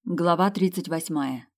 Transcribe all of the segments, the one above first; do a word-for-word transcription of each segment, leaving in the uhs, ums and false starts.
Глава тридцать восьмая.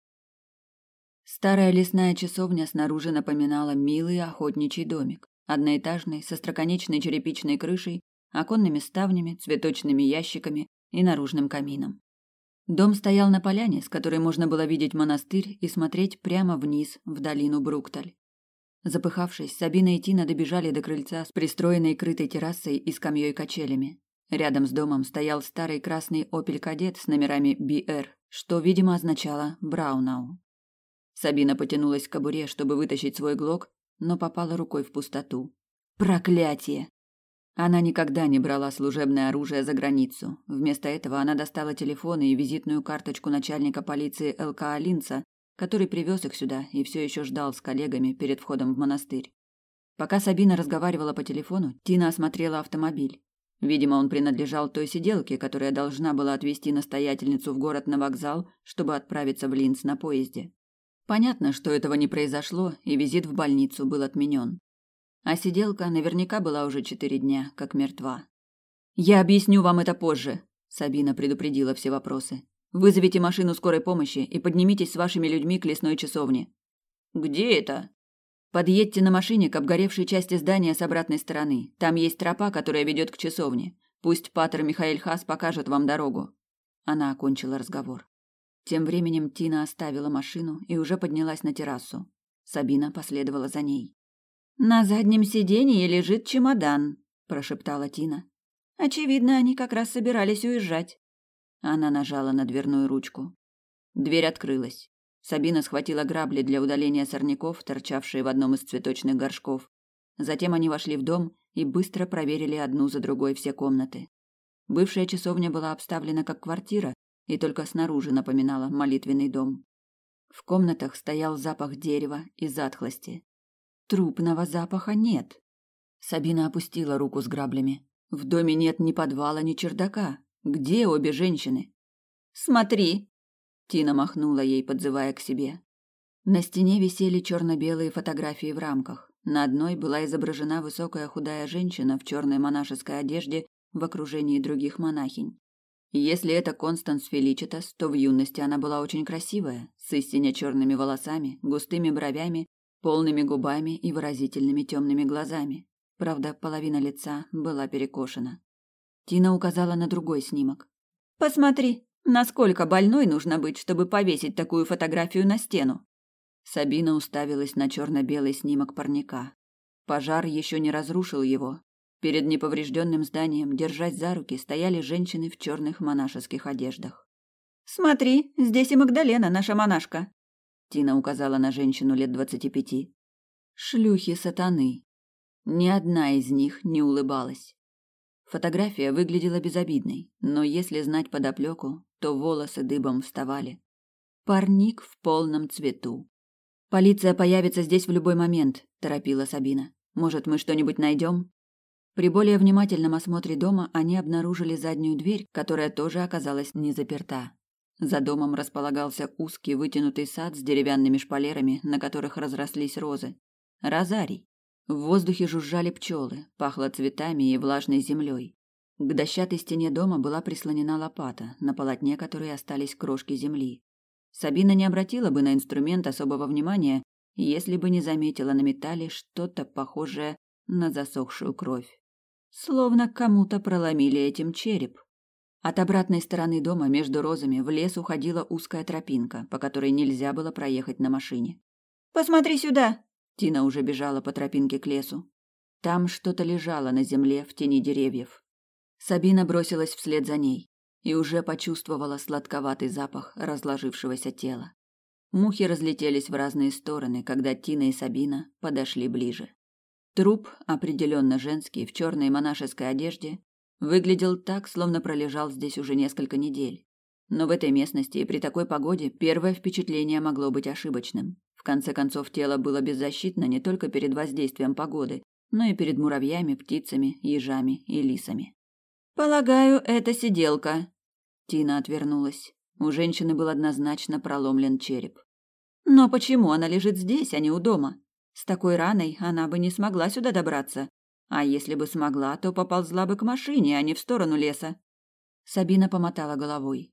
Старая лесная часовня снаружи напоминала милый охотничий домик, одноэтажный, со остроконечной черепичной крышей, оконными ставнями, цветочными ящиками и наружным камином. Дом стоял на поляне, с которой можно было видеть монастырь и смотреть прямо вниз в долину Брукталь. Запыхавшись, Сабина и Тина добежали до крыльца с пристроенной крытой террасой и скамьей-качелями. Рядом с домом стоял старый красный Opel Kadett с номерами би эр, что, видимо, означало Браунау. Сабина потянулась к кобуре, чтобы вытащить свой глок, но попала рукой в пустоту. Проклятие! Она никогда не брала служебное оружие за границу. Вместо этого она достала телефон и визитную карточку начальника полиции эл ка Линца, который привез их сюда и все еще ждал с коллегами перед входом в монастырь. Пока Сабина разговаривала по телефону, Тина осмотрела автомобиль. Видимо, он принадлежал той сиделке, которая должна была отвезти настоятельницу в город на вокзал, чтобы отправиться в Линц на поезде. Понятно, что этого не произошло, и визит в больницу был отменен. А сиделка наверняка была уже четыре дня, как мертва. «Я объясню вам это позже», – Сабина предупредила все вопросы. «Вызовите машину скорой помощи и поднимитесь с вашими людьми к лесной часовне». «Где это?» «Подъедьте на машине к обгоревшей части здания с обратной стороны. Там есть тропа, которая ведет к часовне. Пусть патер Михаэль Хас покажет вам дорогу». Она окончила разговор. Тем временем Тина оставила машину и уже поднялась на террасу. Сабина последовала за ней. «На заднем сиденье лежит чемодан», – прошептала Тина. «Очевидно, они как раз собирались уезжать». Она нажала на дверную ручку. Дверь открылась. Сабина схватила грабли для удаления сорняков, торчавшие в одном из цветочных горшков. Затем они вошли в дом и быстро проверили одну за другой все комнаты. Бывшая часовня была обставлена как квартира и только снаружи напоминала молитвенный дом. В комнатах стоял запах дерева и затхлости. Трупного запаха нет. Сабина опустила руку с граблями. В доме нет ни подвала, ни чердака. Где обе женщины? «Смотри!» Тина махнула ей, подзывая к себе. На стене висели черно-белые фотографии в рамках. На одной была изображена высокая худая женщина в черной монашеской одежде в окружении других монахинь. Если это Констанс Феличитас, то в юности она была очень красивая, с истинно черными волосами, густыми бровями, полными губами и выразительными темными глазами. Правда, половина лица была перекошена. Тина указала на другой снимок. «Посмотри, насколько больной нужно быть, чтобы повесить такую фотографию на стену?» Сабина уставилась на черно-белый снимок парника. Пожар еще не разрушил его. Перед неповрежденным зданием, держась за руки, стояли женщины в черных монашеских одеждах. «Смотри, здесь и Магдалена, наша монашка», – Тина указала на женщину лет двадцати пяти. «Шлюхи сатаны». Ни одна из них не улыбалась. Фотография выглядела безобидной, но если знать подоплеку, то волосы дыбом вставали. Парник в полном цвету. «Полиция появится здесь в любой момент», – торопила Сабина. «Может, мы что-нибудь найдем?» При более внимательном осмотре дома они обнаружили заднюю дверь, которая тоже оказалась не заперта. За домом располагался узкий вытянутый сад с деревянными шпалерами, на которых разрослись розы. Розарий. В воздухе жужжали пчелы, пахло цветами и влажной землей. К дощатой стене дома была прислонена лопата, на полотне которой остались крошки земли. Сабина не обратила бы на инструмент особого внимания, если бы не заметила на металле что-то похожее на засохшую кровь. Словно кому-то проломили этим череп. От обратной стороны дома между розами в лес уходила узкая тропинка, по которой нельзя было проехать на машине. «Посмотри сюда!» Тина уже бежала по тропинке к лесу. Там что-то лежало на земле в тени деревьев. Сабина бросилась вслед за ней и уже почувствовала сладковатый запах разложившегося тела. Мухи разлетелись в разные стороны, когда Тина и Сабина подошли ближе. Труп, определенно женский, в черной монашеской одежде, выглядел так, словно пролежал здесь уже несколько недель. Но в этой местности и при такой погоде первое впечатление могло быть ошибочным. В конце концов, тело было беззащитно не только перед воздействием погоды, но и перед муравьями, птицами, ежами и лисами. «Полагаю, это сиделка». Тина отвернулась. У женщины был однозначно проломлен череп. «Но почему она лежит здесь, а не у дома? С такой раной она бы не смогла сюда добраться. А если бы смогла, то поползла бы к машине, а не в сторону леса». Сабина помотала головой.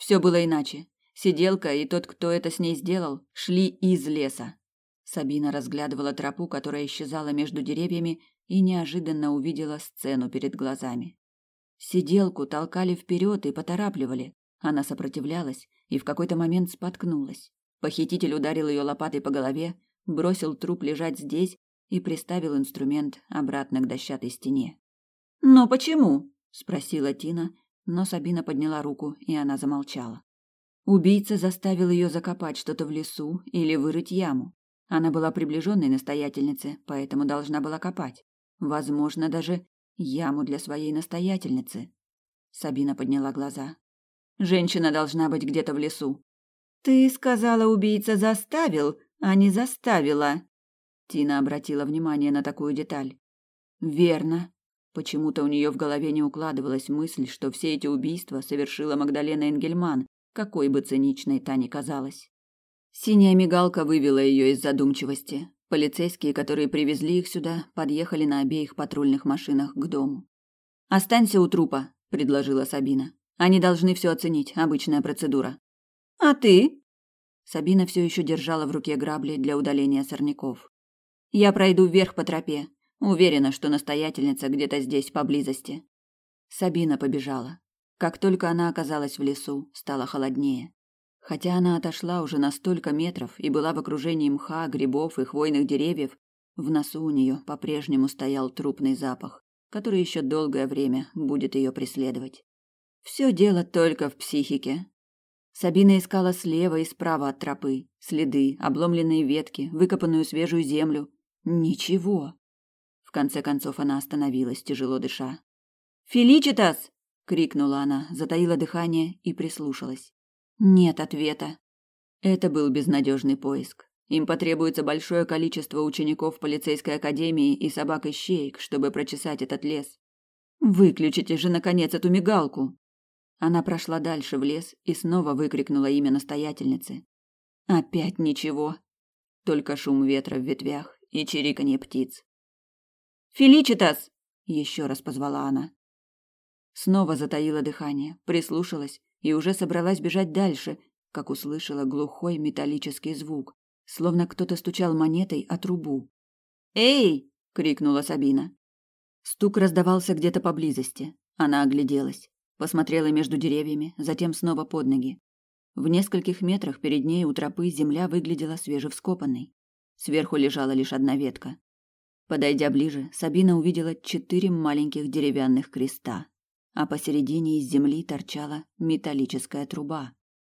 Все было иначе. Сиделка и тот, кто это с ней сделал, шли из леса. Сабина разглядывала тропу, которая исчезала между деревьями, и неожиданно увидела сцену перед глазами. Сиделку толкали вперед и поторапливали. Она сопротивлялась и в какой-то момент споткнулась. Похититель ударил ее лопатой по голове, бросил труп лежать здесь и приставил инструмент обратно к дощатой стене. «Но почему?» – спросила Тина, но Сабина подняла руку, и она замолчала. Убийца заставил ее закопать что-то в лесу или вырыть яму. Она была приближенной настоятельнице, поэтому должна была копать. Возможно, даже яму для своей настоятельницы. Сабина подняла глаза. Женщина должна быть где-то в лесу. «Ты сказала, убийца заставил, а не заставила». Тина обратила внимание на такую деталь. «Верно». Почему-то у нее в голове не укладывалась мысль, что все эти убийства совершила Магдалена Энгельман, какой бы циничной та ни казалась. Синяя мигалка вывела ее из задумчивости. Полицейские, которые привезли их сюда, подъехали на обеих патрульных машинах к дому. «Останься у трупа», – предложила Сабина. «Они должны все оценить, обычная процедура». «А ты?» Сабина все еще держала в руке грабли для удаления сорняков. «Я пройду вверх по тропе. Уверена, что настоятельница где-то здесь, поблизости». Сабина побежала. Как только она оказалась в лесу, стало холоднее. Хотя она отошла уже на столько метров и была в окружении мха, грибов и хвойных деревьев, в носу у нее по-прежнему стоял трупный запах, который еще долгое время будет ее преследовать. Все дело только в психике. Сабина искала слева и справа от тропы следы, обломленные ветки, выкопанную свежую землю. Ничего. В конце концов она остановилась, тяжело дыша. «Феличитас!» — крикнула она, затаила дыхание и прислушалась. Нет ответа. Это был безнадежный поиск. Им потребуется большое количество учеников полицейской академии и собак-ищеек, чтобы прочесать этот лес. Выключите же, наконец, эту мигалку! Она прошла дальше в лес и снова выкрикнула имя настоятельницы. Опять ничего. Только шум ветра в ветвях и чириканье птиц. «Феличитас!» – еще раз позвала она. Снова затаила дыхание, прислушалась и уже собралась бежать дальше, как услышала глухой металлический звук, словно кто-то стучал монетой о трубу. «Эй!» – крикнула Сабина. Стук раздавался где-то поблизости. Она огляделась, посмотрела между деревьями, затем снова под ноги. В нескольких метрах перед ней у тропы земля выглядела свежевскопанной. Сверху лежала лишь одна ветка. Подойдя ближе, Сабина увидела четыре маленьких деревянных креста, а посередине из земли торчала металлическая труба.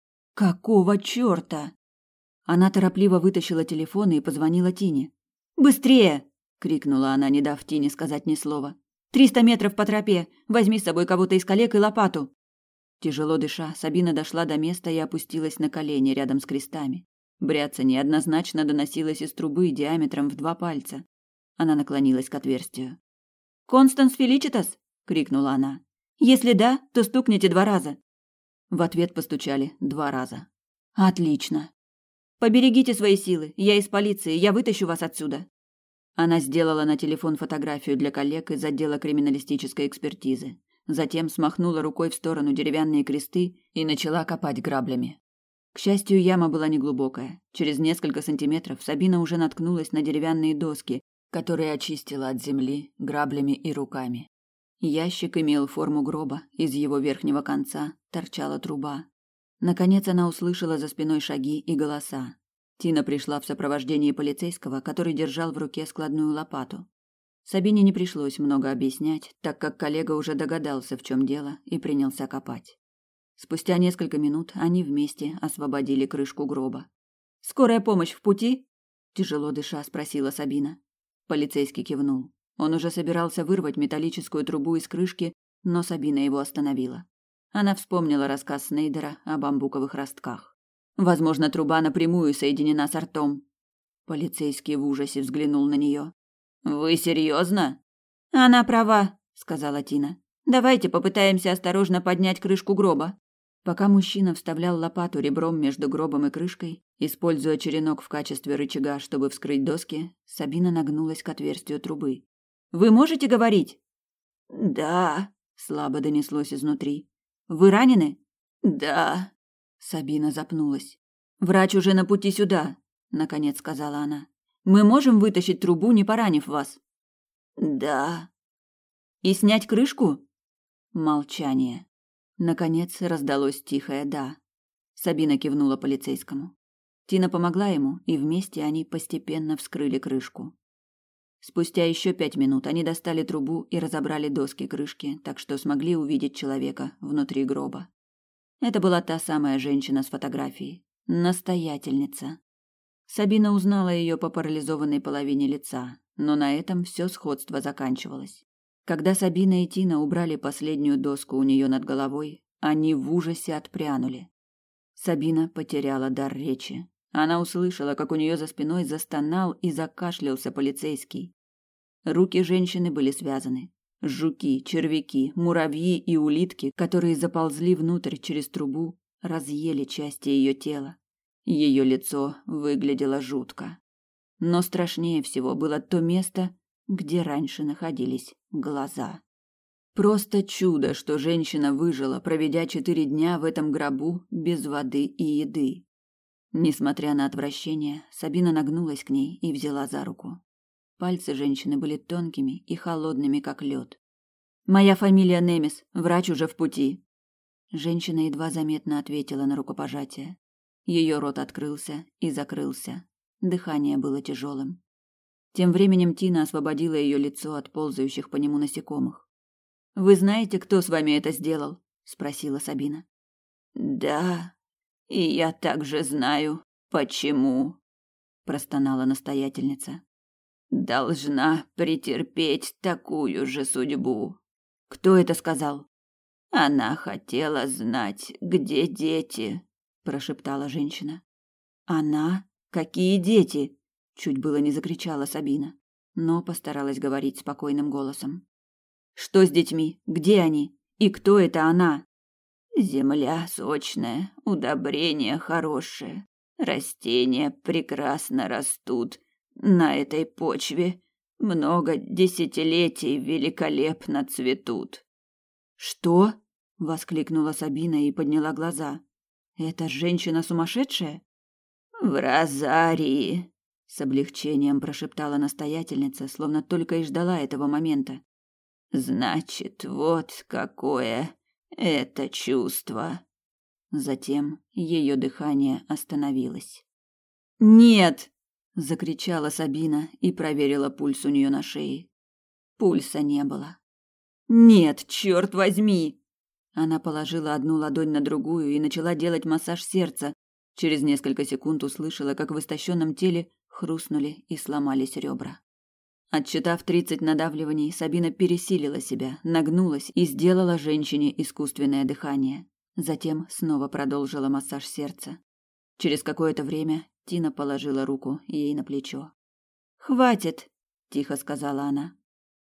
«Какого чёрта?» Она торопливо вытащила телефон и позвонила Тине. «Быстрее!» – крикнула она, не дав Тине сказать ни слова. «Триста метров по тропе! Возьми с собой кого-то из коллег и лопату!» Тяжело дыша, Сабина дошла до места и опустилась на колени рядом с крестами. Бряцанье однозначно доносилось из трубы диаметром в два пальца. Она наклонилась к отверстию. «Констанс Феличитас?» – крикнула она. «Если да, то стукните два раза». В ответ постучали два раза. «Отлично. Поберегите свои силы. Я из полиции. Я вытащу вас отсюда». Она сделала на телефон фотографию для коллег из отдела криминалистической экспертизы. Затем смахнула рукой в сторону деревянные кресты и начала копать граблями. К счастью, яма была неглубокая. Через несколько сантиметров Сабина уже наткнулась на деревянные доски, которые очистила от земли граблями и руками. Ящик имел форму гроба, из его верхнего конца торчала труба. Наконец она услышала за спиной шаги и голоса. Тина пришла в сопровождении полицейского, который держал в руке складную лопату. Сабине не пришлось много объяснять, так как коллега уже догадался, в чем дело, и принялся копать. Спустя несколько минут они вместе освободили крышку гроба. «Скорая помощь в пути?» – тяжело дыша спросила Сабина. Полицейский кивнул. Он уже собирался вырвать металлическую трубу из крышки, но Сабина его остановила. Она вспомнила рассказ Снейдера о бамбуковых ростках. Возможно, труба напрямую соединена с ртом. Полицейский в ужасе взглянул на нее. «Вы серьезно?» «Она права», — сказала Тина. «Давайте попытаемся осторожно поднять крышку гроба». Пока мужчина вставлял лопату ребром между гробом и крышкой, используя черенок в качестве рычага, чтобы вскрыть доски, Сабина нагнулась к отверстию трубы. «Вы можете говорить?» «Да», — слабо донеслось изнутри. «Вы ранены?» «Да». Сабина запнулась. «Врач уже на пути сюда», — наконец сказала она. «Мы можем вытащить трубу, не поранив вас?» «Да». «И снять крышку?» Молчание. Наконец раздалось тихое «да». Сабина кивнула полицейскому. Тина помогла ему, и вместе они постепенно вскрыли крышку. Спустя еще пять минут они достали трубу и разобрали доски крышки, так что смогли увидеть человека внутри гроба. Это была та самая женщина с фотографией. Настоятельница. Сабина узнала ее по парализованной половине лица, но на этом все сходство заканчивалось. Когда Сабина и Тина убрали последнюю доску у нее над головой, они в ужасе отпрянули. Сабина потеряла дар речи. Она услышала, как у нее за спиной застонал и закашлялся полицейский. Руки женщины были связаны. Жуки, червяки, муравьи и улитки, которые заползли внутрь через трубу, разъели части ее тела. Ее лицо выглядело жутко. Но страшнее всего было то место, где раньше находились глаза. Просто чудо, что женщина выжила, проведя четыре дня в этом гробу без воды и еды. Несмотря на отвращение, Сабина нагнулась к ней и взяла за руку. Пальцы женщины были тонкими и холодными, как лед. «Моя фамилия Немес, врач уже в пути». Женщина едва заметно ответила на рукопожатие. Ее рот открылся и закрылся. Дыхание было тяжелым. Тем временем Тина освободила ее лицо от ползающих по нему насекомых. «Вы знаете, кто с вами это сделал?» – спросила Сабина. «Да, и я также знаю, почему», – простонала настоятельница. «Должна претерпеть такую же судьбу». «Кто это сказал?» «Она хотела знать, где дети», – прошептала женщина. «Она? Какие дети?» – чуть было не закричала Сабина, но постаралась говорить спокойным голосом. «Что с детьми? Где они? И кто это она?» «Земля сочная, удобрения хорошие, растения прекрасно растут на этой почве, много десятилетий великолепно цветут». «Что?» – воскликнула Сабина и подняла глаза. «Эта женщина сумасшедшая?» «В розарии», – с облегчением прошептала настоятельница, словно только и ждала этого момента. «Значит, вот какое это чувство». Затем ее дыхание остановилось. «Нет!» – закричала Сабина и проверила пульс у нее на шее. Пульса не было. «Нет, черт возьми!» Она положила одну ладонь на другую и начала делать массаж сердца. Через несколько секунд услышала, как в истощенном теле хрустнули и сломались ребра. Отсчитав тридцать надавливаний, Сабина пересилила себя, нагнулась и сделала женщине искусственное дыхание. Затем снова продолжила массаж сердца. Через какое-то время Тина положила руку ей на плечо. «Хватит!» – тихо сказала она.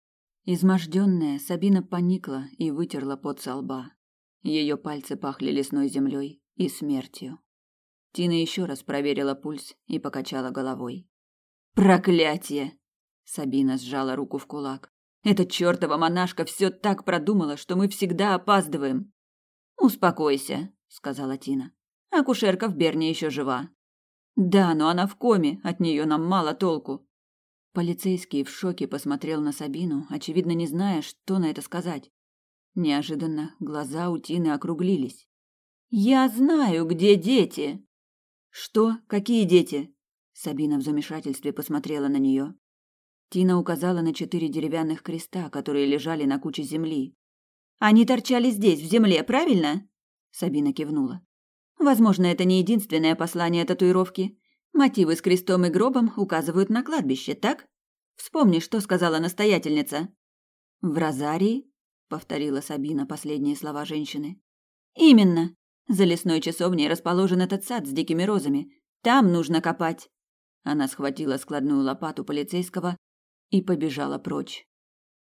Изможденная, Сабина поникла и вытерла пот со лба. Ее пальцы пахли лесной землей и смертью. Тина еще раз проверила пульс и покачала головой. «Проклятие!» Сабина сжала руку в кулак. «Эта чертова монашка все так продумала, что мы всегда опаздываем». «Успокойся», — сказала Тина. «Акушерка в Берне еще жива». «Да, но она в коме, от нее нам мало толку». Полицейский в шоке посмотрел на Сабину, очевидно, не зная, что на это сказать. Неожиданно глаза у Тины округлились. «Я знаю, где дети!» «Что? Какие дети?» Сабина в замешательстве посмотрела на нее. Тина указала на четыре деревянных креста, которые лежали на куче земли. «Они торчали здесь, в земле, правильно?» Сабина кивнула. «Возможно, это не единственное послание татуировки. Мотивы с крестом и гробом указывают на кладбище, так? Вспомни, что сказала настоятельница». «В розарии?» — повторила Сабина последние слова женщины. «Именно. За лесной часовней расположен этот сад с дикими розами. Там нужно копать». Она схватила складную лопату полицейского и побежала прочь.